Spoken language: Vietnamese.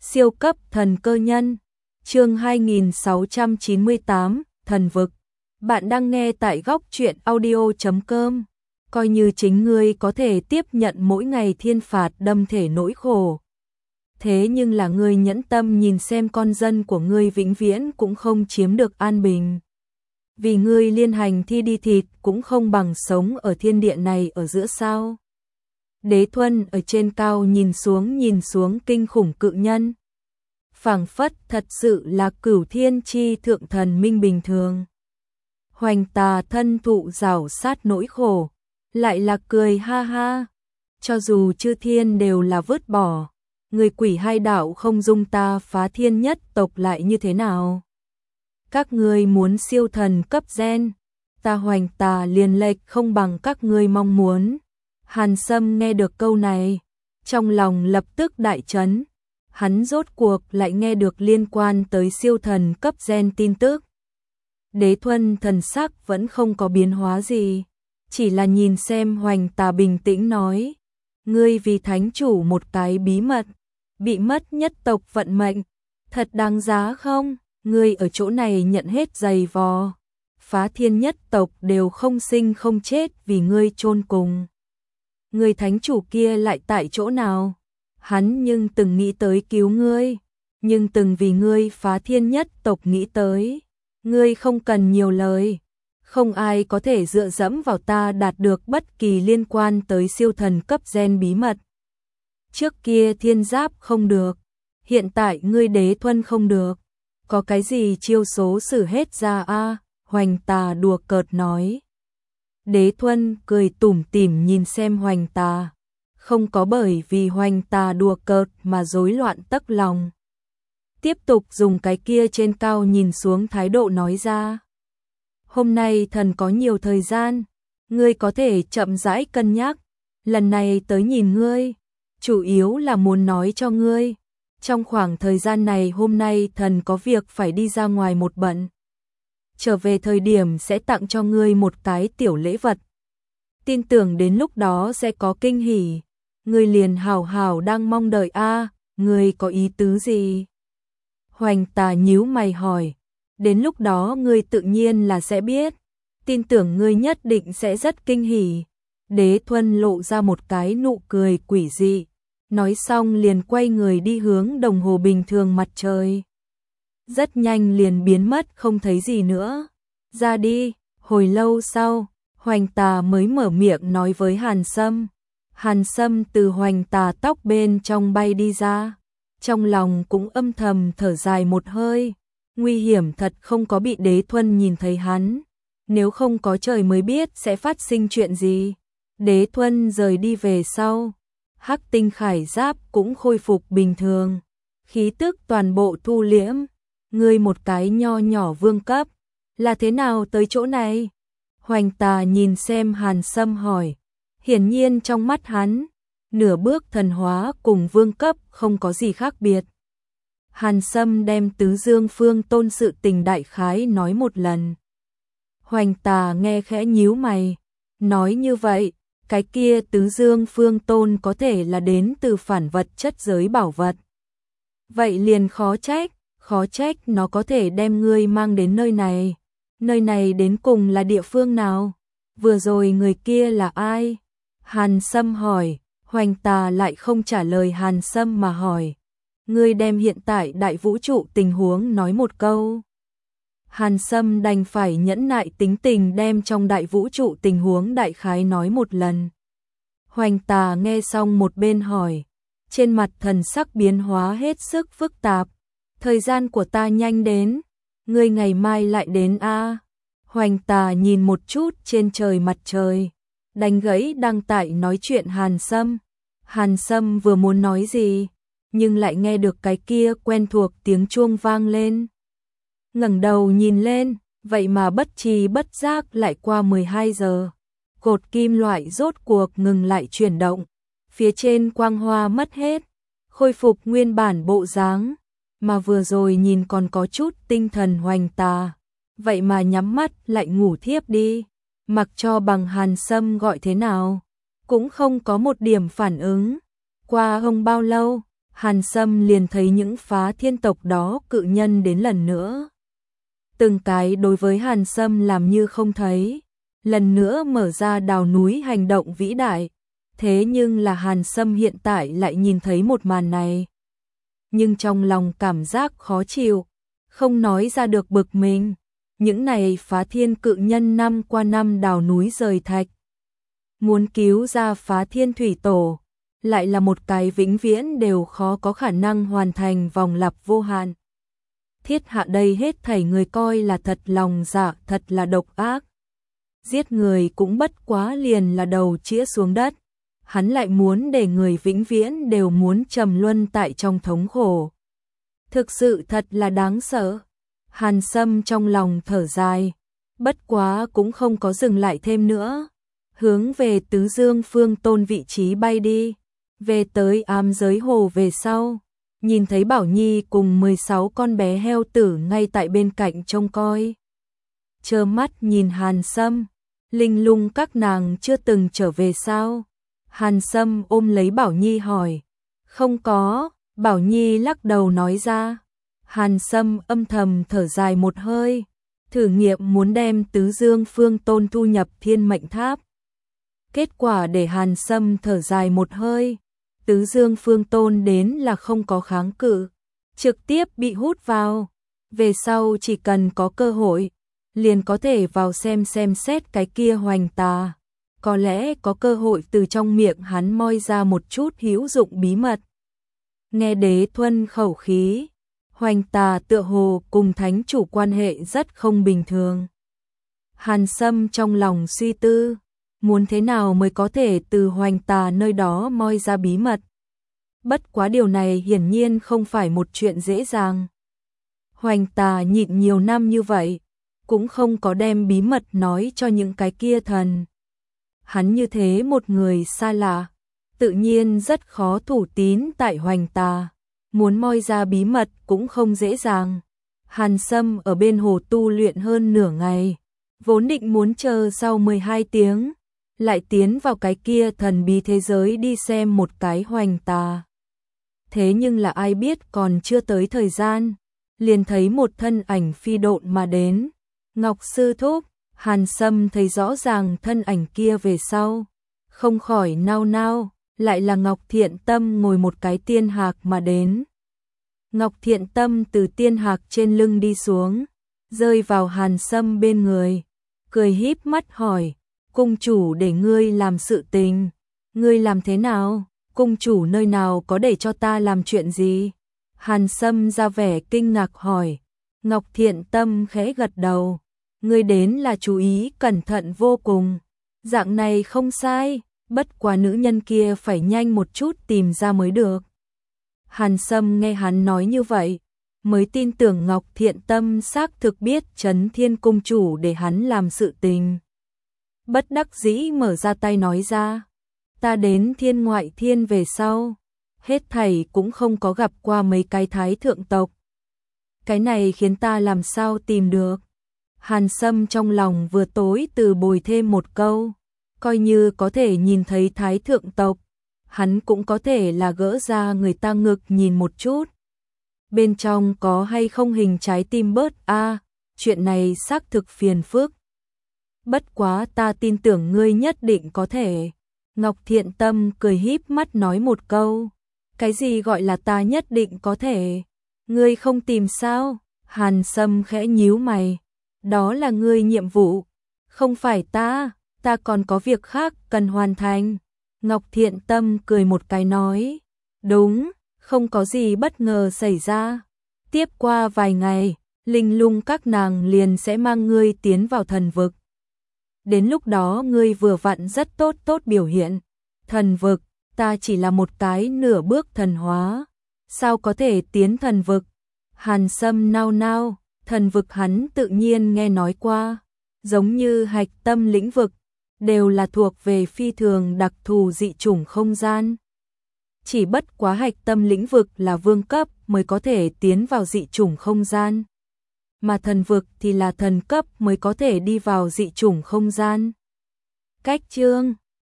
Siêu cấp thần cơ nhân, chương 2698, thần vực. Bạn đang nghe tại góc truyện audio.com. Coi như chính ngươi có thể tiếp nhận mỗi ngày thiên phạt đâm thể nỗi khổ. Thế nhưng là ngươi nhẫn tâm nhìn xem con dân của ngươi vĩnh viễn cũng không chiếm được an bình. Vì ngươi liên hành thi đi thịt cũng không bằng sống ở thiên địa này ở giữa sao. Đế Thuần ở trên cao nhìn xuống kinh khủng cự nhân. Phảng phất thật sự là cửu thiên chi thượng thần minh bình thường. Hoành tà thân thụ rào sát nỗi khổ, lại là cười ha ha. Cho dù chư thiên đều là vứt bỏ, người quỷ hai đạo không dung ta phá thiên nhất tộc lại như thế nào? Các ngươi muốn siêu thần cấp gen, ta hoành tà liền lệch không bằng các ngươi mong muốn. Hàn Sâm nghe được câu này, trong lòng lập tức đại chấn. Hắn rốt cuộc lại nghe được liên quan tới siêu thần cấp gen tin tức. Đế Thuần thần sắc vẫn không có biến hóa gì, chỉ là nhìn xem Hoành Tà bình tĩnh nói, ngươi vì thánh chủ một cái bí mật, bị mất nhất tộc vận mệnh, thật đáng giá không? Ngươi ở chỗ này nhận hết giày vò, phá thiên nhất tộc đều không sinh không chết vì ngươi chôn cùng. Người thánh chủ kia lại tại chỗ nào? Hắn nhưng từng nghĩ tới cứu ngươi, nhưng từng vì ngươi phá thiên nhất tộc nghĩ tới. Ngươi không cần nhiều lời, không ai có thể dựa dẫm vào ta đạt được bất kỳ liên quan tới siêu thần cấp gen bí mật. Trước kia thiên giáp không được, hiện tại ngươi Đế Thuần không được, có cái gì chiêu số xử hết ra a? Hoành Tà đùa cợt nói. Đế Thuần cười tủm tỉm nhìn xem Hoành Tà, không có bởi vì Hoành Tà đùa cợt mà rối loạn tấc lòng. Tiếp tục dùng cái kia trên cao nhìn xuống thái độ nói ra. Hôm nay thần có nhiều thời gian, ngươi có thể chậm rãi cân nhắc, lần này tới nhìn ngươi, chủ yếu là muốn nói cho ngươi. Trong khoảng thời gian này hôm nay thần có việc phải đi ra ngoài một bận. Trở về thời điểm sẽ tặng cho ngươi một cái tiểu lễ vật. Tin tưởng đến lúc đó sẽ có kinh hỉ. Ngươi liền hảo hảo đang mong đợi a, ngươi có ý tứ gì? Hoành Tà nhíu mày hỏi, đến lúc đó ngươi tự nhiên là sẽ biết, tin tưởng ngươi nhất định sẽ rất kinh hỉ. Đế Thuần lộ ra một cái nụ cười quỷ dị, nói xong liền quay người đi hướng đồng hồ bình thường mặt trời. Rất nhanh liền biến mất không thấy gì nữa. Ra đi. Hồi lâu sau, Hoành Tà mới mở miệng nói với Hàn Sâm. Hàn Sâm từ Hoành Tà tóc bên trong bay đi ra, trong lòng cũng âm thầm thở dài một hơi. Nguy hiểm thật không có bị Đế Thuần nhìn thấy hắn, nếu không có trời mới biết sẽ phát sinh chuyện gì. Đế Thuần rời đi về sau, Hắc Tinh Khải Giáp cũng khôi phục bình thường, khí tức toàn bộ thu liễm. Ngươi một cái nho nhỏ vương cấp, là thế nào tới chỗ này? Hoành Tà nhìn xem Hàn Sâm hỏi, hiển nhiên trong mắt hắn, nửa bước thần hóa cùng vương cấp không có gì khác biệt. Hàn Sâm đem Tứ Dương Phương Tôn sự tình đại khái nói một lần. Hoành Tà nghe khẽ nhíu mày, nói như vậy, cái kia Tứ Dương Phương Tôn có thể là đến từ phản vật chất giới bảo vật. Vậy liền khó trách nó có thể đem ngươi mang đến nơi này đến cùng là địa phương nào? Vừa rồi người kia là ai? Hàn Sâm hỏi. Hoành Tà lại không trả lời Hàn Sâm mà hỏi, ngươi đem hiện tại đại vũ trụ tình huống nói một câu. Hàn Sâm đành phải nhẫn nại tính tình đem trong đại vũ trụ tình huống đại khái nói một lần. Hoành Tà nghe xong một bên hỏi, trên mặt thần sắc biến hóa hết sức phức tạp. Thời gian của ta nhanh đến, ngươi ngày mai lại đến a. Hoành Tà nhìn một chút trên trời mặt trời, đánh gãy đang tại nói chuyện Hàn Sâm. Hàn Sâm vừa muốn nói gì, nhưng lại nghe được cái kia quen thuộc tiếng chuông vang lên. Ngẩng đầu nhìn lên, vậy mà bất tri bất giác lại qua 12 giờ. Cột kim loại rốt cuộc ngừng lại chuyển động, phía trên quang hoa mất hết, khôi phục nguyên bản bộ dáng, mà vừa rồi nhìn còn có chút tinh thần Hoành Tà, vậy mà nhắm mắt lại ngủ thiếp đi, mặc cho bằng Hàn Sâm gọi thế nào, cũng không có một điểm phản ứng. Qua không bao lâu, Hàn Sâm liền thấy những phá thiên tộc đó cự nhân đến lần nữa. Từng cái đối với Hàn Sâm làm như không thấy, lần nữa mở ra đào núi hành động vĩ đại. Thế nhưng là Hàn Sâm hiện tại lại nhìn thấy một màn này. Nhưng trong lòng cảm giác khó chịu, không nói ra được bực mình. Những này phá thiên cự nhân năm qua năm đào núi rời thạch. Muốn cứu ra phá thiên thủy tổ, lại là một cái vĩnh viễn đều khó có khả năng hoàn thành vòng lặp vô hạn. Thiết hạ đây hết thảy người coi là thật lòng dạ, thật là độc ác. Giết người cũng bất quá liền là đầu chĩa xuống đất. Hắn lại muốn để người vĩnh viễn đều muốn trầm luân tại trong thống khổ. Thực sự thật là đáng sợ. Hàn Sâm trong lòng thở dài, bất quá cũng không có dừng lại thêm nữa. Hướng về Tứ Dương Phương Tôn vị trí bay đi, về tới ám giới hồ về sau. Nhìn thấy Bảo Nhi cùng 16 con bé heo tử ngay tại bên cạnh trông coi. Trơ mắt nhìn Hàn Sâm, Linh Lung các nàng chưa từng trở về sao? Hàn Sâm ôm lấy Bảo Nhi hỏi. Không có, Bảo Nhi lắc đầu nói ra. Hàn Sâm âm thầm thở dài một hơi, thử nghiệm muốn đem Tứ Dương Phương Tôn thu nhập Thiên Mệnh Tháp. Kết quả để Hàn Sâm thở dài một hơi, Tứ Dương Phương Tôn đến là không có kháng cự, trực tiếp bị hút vào. Về sau chỉ cần có cơ hội, liền có thể vào xem xét cái kia hoành tà. Có lẽ có cơ hội từ trong miệng hắn moi ra một chút hữu dụng bí mật. Nghe Đế Thuân khẩu khí, hoành tà tựa hồ cùng thánh chủ quan hệ rất không bình thường. Hàn Sâm trong lòng suy tư, muốn thế nào mới có thể từ hoành tà nơi đó moi ra bí mật. Bất quá điều này hiển nhiên không phải một chuyện dễ dàng. Hoành tà nhịn nhiều năm như vậy, cũng không có đem bí mật nói cho những cái kia thần. Hắn như thế một người xa lạ, tự nhiên rất khó thủ tín tại hoành tà. Muốn moi ra bí mật cũng không dễ dàng. Hàn Sâm ở bên hồ tu luyện hơn nửa ngày, vốn định muốn chờ sau 12 tiếng, lại tiến vào cái kia thần bí thế giới đi xem một cái hoành tà. Thế nhưng là ai biết còn chưa tới thời gian, liền thấy một thân ảnh phi độn mà đến. Ngọc sư thúc. Hàn Sâm thấy rõ ràng thân ảnh kia về sau, không khỏi nao nao, lại là Ngọc Thiện Tâm ngồi một cái tiên hạc mà đến. Ngọc Thiện Tâm từ tiên hạc trên lưng đi xuống, rơi vào Hàn Sâm bên người, cười híp mắt hỏi, cung chủ để ngươi làm sự tình, ngươi làm thế nào? Cung chủ nơi nào có để cho ta làm chuyện gì? Hàn Sâm ra vẻ kinh ngạc hỏi. Ngọc Thiện Tâm khẽ gật đầu. Ngươi đến là chú ý cẩn thận vô cùng. Dạng này không sai, bất quá nữ nhân kia phải nhanh một chút tìm ra mới được. Hàn Sâm nghe hắn nói như vậy, mới tin tưởng Ngọc Thiện Tâm xác thực biết Trấn Thiên Cung chủ để hắn làm sự tình. Bất đắc dĩ mở ra tay nói ra, ta đến Thiên Ngoại Thiên về sau, hết thảy cũng không có gặp qua mấy cái thái thượng tộc. Cái này khiến ta làm sao tìm được. Hàn Sâm trong lòng vừa tối từ bồi thêm một câu, coi như có thể nhìn thấy thái thượng tộc, hắn cũng có thể là gỡ ra người ta ngực nhìn một chút. Bên trong có hay không hình trái tim bớt chuyện này xác thực phiền phức. Bất quá ta tin tưởng ngươi nhất định có thể. Ngọc Thiện Tâm cười híp mắt nói một câu. Cái gì gọi là ta nhất định có thể? Ngươi không tìm sao? Hàn Sâm khẽ nhíu mày. Đó là ngươi nhiệm vụ, không phải ta còn có việc khác cần hoàn thành. Ngọc Thiện Tâm cười một cái nói. Đúng, không có gì bất ngờ xảy ra. Tiếp qua vài ngày, Linh Lung các nàng liền sẽ mang ngươi tiến vào thần vực. Đến lúc đó ngươi vừa vặn rất tốt biểu hiện. Thần vực, ta chỉ là một cái nửa bước thần hóa, sao có thể tiến thần vực? Hàn Sâm nao nao, thần vực hắn tự nhiên nghe nói qua, giống như hạch tâm lĩnh vực, đều là thuộc về phi thường đặc thù dị chủng không gian. Chỉ bất quá hạch tâm lĩnh vực là vương cấp mới có thể tiến vào dị chủng không gian, mà thần vực thì là thần cấp mới có thể đi vào dị chủng không gian. Cách chương